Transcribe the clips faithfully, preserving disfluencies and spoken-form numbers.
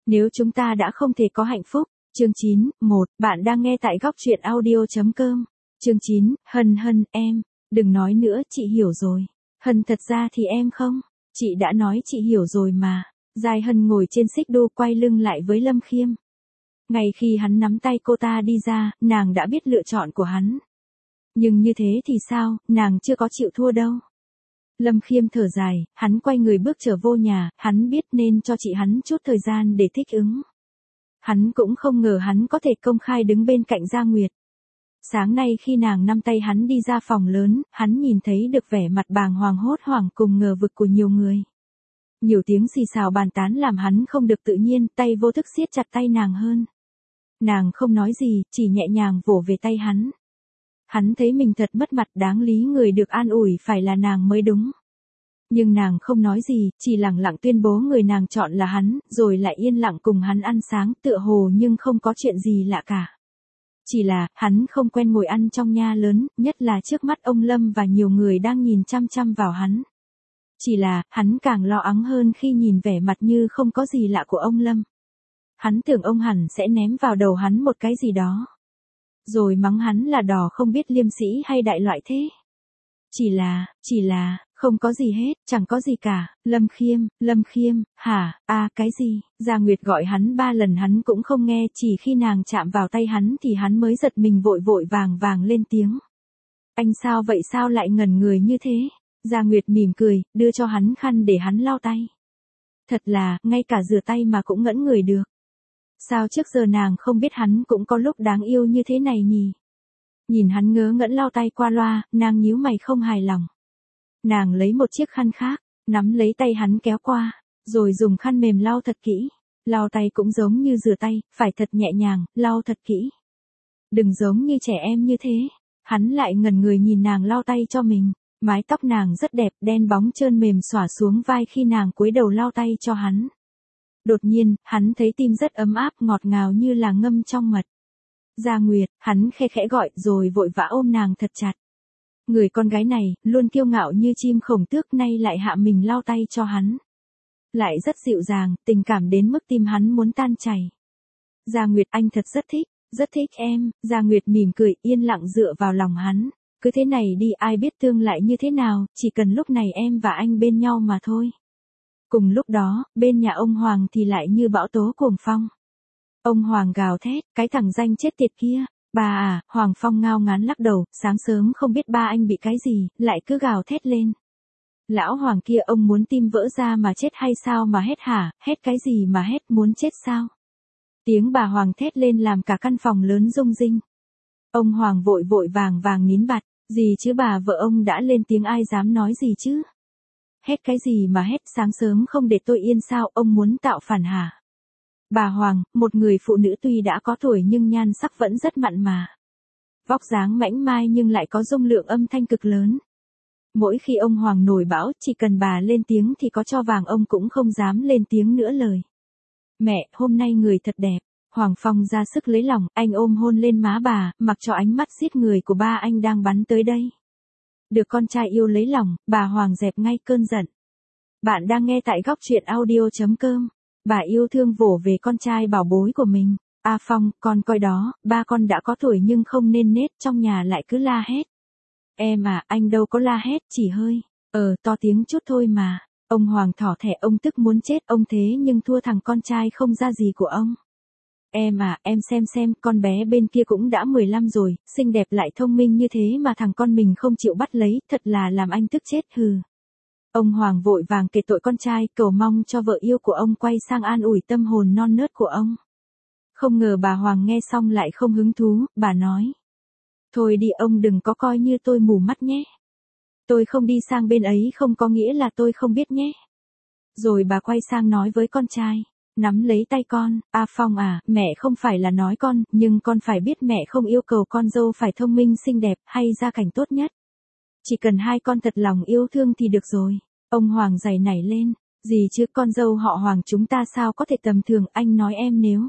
Nếu chúng ta đã không thể có hạnh phúc. Chương chín, một, bạn đang nghe tại góc truyện audio chấm com. Chương chín, Hân Hân, em, đừng nói nữa, chị hiểu rồi. Hân thật ra thì em không, chị đã nói chị hiểu rồi mà. Giai Hân ngồi trên xích đu quay lưng lại với Lâm Khiêm. Ngay khi hắn nắm tay cô ta đi ra, nàng đã biết lựa chọn của hắn. Nhưng như thế thì sao, nàng chưa có chịu thua đâu. Lâm Khiêm thở dài, hắn quay người bước trở vô nhà, hắn biết nên cho chị hắn chút thời gian để thích ứng. Hắn cũng không ngờ hắn có thể công khai đứng bên cạnh Gia Nguyệt. Sáng nay khi nàng nắm tay hắn đi ra phòng lớn, hắn nhìn thấy được vẻ mặt bàng hoàng hốt hoảng cùng ngờ vực của nhiều người. Nhiều tiếng xì xào bàn tán làm hắn không được tự nhiên, tay vô thức siết chặt tay nàng hơn. Nàng không nói gì, chỉ nhẹ nhàng vỗ về tay hắn. Hắn thấy mình thật mất mặt, đáng lý người được an ủi phải là nàng mới đúng. Nhưng nàng không nói gì, chỉ lặng lặng tuyên bố người nàng chọn là hắn, rồi lại yên lặng cùng hắn ăn sáng, tựa hồ nhưng không có chuyện gì lạ cả. Chỉ là, hắn không quen ngồi ăn trong nhà lớn, nhất là trước mắt ông Lâm và nhiều người đang nhìn chăm chăm vào hắn. Chỉ là, hắn càng lo lắng hơn khi nhìn vẻ mặt như không có gì lạ của ông Lâm. Hắn tưởng ông hẳn sẽ ném vào đầu hắn một cái gì đó. Rồi mắng hắn là đò không biết liêm sĩ hay đại loại thế. Chỉ là, chỉ là, không có gì hết, chẳng có gì cả. Lâm Khiêm, Lâm Khiêm, hả, à, cái gì? Gia Nguyệt gọi hắn ba lần hắn cũng không nghe, chỉ khi nàng chạm vào tay hắn thì hắn mới giật mình vội vội vàng vàng lên tiếng. Anh sao vậy, sao lại ngẩn người như thế? Gia Nguyệt mỉm cười, đưa cho hắn khăn để hắn lau tay. Thật là, ngay cả rửa tay mà cũng ngẩn người được. Sao trước giờ nàng không biết hắn cũng có lúc đáng yêu như thế này nhỉ? Nhìn hắn ngớ ngẩn lau tay qua loa, nàng nhíu mày không hài lòng. Nàng lấy một chiếc khăn khác, nắm lấy tay hắn kéo qua, rồi dùng khăn mềm lau thật kỹ. Lau tay cũng giống như rửa tay, phải thật nhẹ nhàng, lau thật kỹ. Đừng giống như trẻ em như thế. Hắn lại ngẩn người nhìn nàng lau tay cho mình. Mái tóc nàng rất đẹp, đen bóng trơn mềm xõa xuống vai khi nàng cúi đầu lau tay cho hắn. Đột nhiên, hắn thấy tim rất ấm áp ngọt ngào như là ngâm trong mật. Gia Nguyệt, hắn khe khẽ gọi rồi vội vã ôm nàng thật chặt. Người con gái này, luôn kiêu ngạo như chim khổng tước nay lại hạ mình lau tay cho hắn. Lại rất dịu dàng, tình cảm đến mức tim hắn muốn tan chảy. Gia Nguyệt, anh thật rất thích, rất thích em. Gia Nguyệt mỉm cười, yên lặng dựa vào lòng hắn. Cứ thế này đi, ai biết tương lại như thế nào, chỉ cần lúc này em và anh bên nhau mà thôi. Cùng lúc đó, bên nhà ông Hoàng thì lại như bão tố cuồng phong. Ông Hoàng gào thét, cái thằng danh chết tiệt kia. Bà à, Hoàng Phong ngao ngán lắc đầu, sáng sớm không biết ba anh bị cái gì, lại cứ gào thét lên. Lão Hoàng kia, ông muốn tim vỡ ra mà chết hay sao mà hét hả, hét cái gì mà hét, muốn chết sao? Tiếng bà Hoàng thét lên làm cả căn phòng lớn rung rinh. Ông Hoàng vội vội vàng vàng nín bặt, gì chứ bà vợ ông đã lên tiếng ai dám nói gì chứ? Hét cái gì mà hét, sáng sớm không để tôi yên sao, ông muốn tạo phản hả? Bà Hoàng, một người phụ nữ tuy đã có tuổi nhưng nhan sắc vẫn rất mặn mà. Vóc dáng mảnh mai nhưng lại có dung lượng âm thanh cực lớn. Mỗi khi ông Hoàng nổi bão, chỉ cần bà lên tiếng thì có cho vàng ông cũng không dám lên tiếng nữa lời. Mẹ, hôm nay người thật đẹp. Hoàng Phong ra sức lấy lòng, anh ôm hôn lên má bà, mặc cho ánh mắt giết người của ba anh đang bắn tới đây. Được con trai yêu lấy lòng, bà Hoàng dẹp ngay cơn giận. Bạn đang nghe tại góc truyện audio chấm com. Bà yêu thương vỗ về con trai bảo bối của mình. A Phong, con coi đó, ba con đã có tuổi nhưng không nên nết, trong nhà lại cứ la hét. Em à, anh đâu có la hét, chỉ hơi, ờ, to tiếng chút thôi mà. Ông Hoàng thỏ thẻ, ông tức muốn chết, ông thế nhưng thua thằng con trai không ra gì của ông. Em à, em xem xem, con bé bên kia cũng đã mười lăm rồi, xinh đẹp lại thông minh như thế mà thằng con mình không chịu bắt lấy, thật là làm anh tức chết hừ. Ông Hoàng vội vàng kể tội con trai, cầu mong cho vợ yêu của ông quay sang an ủi tâm hồn non nớt của ông. Không ngờ bà Hoàng nghe xong lại không hứng thú, bà nói. Thôi đi ông đừng có coi như tôi mù mắt nhé. Tôi không đi sang bên ấy không có nghĩa là tôi không biết nhé. Rồi bà quay sang nói với con trai. Nắm lấy tay con, A Phong à, mẹ không phải là nói con, nhưng con phải biết mẹ không yêu cầu con dâu phải thông minh xinh đẹp hay gia cảnh tốt nhất. Chỉ cần hai con thật lòng yêu thương thì được rồi. Ông Hoàng giày nảy lên, gì chứ con dâu họ Hoàng chúng ta sao có thể tầm thường, anh nói em nếu.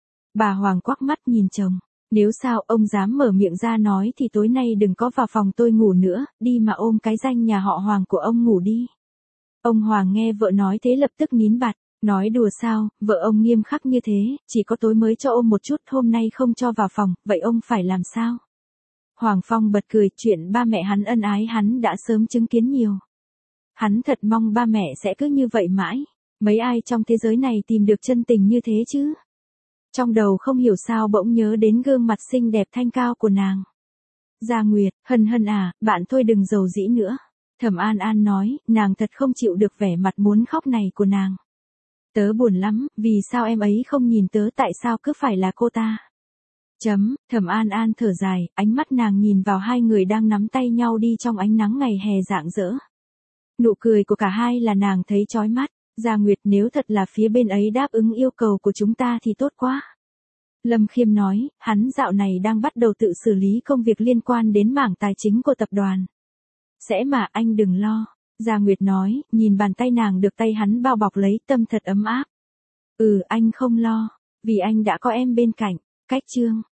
Bà Hoàng quắc mắt nhìn chồng, nếu sao ông dám mở miệng ra nói thì tối nay đừng có vào phòng tôi ngủ nữa, đi mà ôm cái danh nhà họ Hoàng của ông ngủ đi. Ông Hoàng nghe vợ nói thế lập tức nín bặt. Nói đùa sao, vợ ông nghiêm khắc như thế, chỉ có tối mới cho ôm một chút, hôm nay không cho vào phòng, vậy ông phải làm sao? Hoàng Phong bật cười, chuyện ba mẹ hắn ân ái hắn đã sớm chứng kiến nhiều. Hắn thật mong ba mẹ sẽ cứ như vậy mãi, mấy ai trong thế giới này tìm được chân tình như thế chứ? Trong đầu không hiểu sao bỗng nhớ đến gương mặt xinh đẹp thanh cao của nàng. Gia Nguyệt, Hân Hân à, bạn thôi đừng giàu dĩ nữa. Thẩm An An nói, nàng thật không chịu được vẻ mặt muốn khóc này của nàng. Tớ buồn lắm, vì sao em ấy không nhìn tớ, tại sao cứ phải là cô ta? Chấm, Thẩm An An thở dài, ánh mắt nàng nhìn vào hai người đang nắm tay nhau đi trong ánh nắng ngày hè rạng rỡ. Nụ cười của cả hai là nàng thấy chói mắt. Gia Nguyệt, nếu thật là phía bên ấy đáp ứng yêu cầu của chúng ta thì tốt quá. Lâm Khiêm nói, hắn dạo này đang bắt đầu tự xử lý công việc liên quan đến mảng tài chính của tập đoàn. Sẽ mà, anh đừng lo. Gia Nguyệt nói, nhìn bàn tay nàng được tay hắn bao bọc lấy, tâm thật ấm áp. Ừ, anh không lo, vì anh đã có em bên cạnh. Cách chương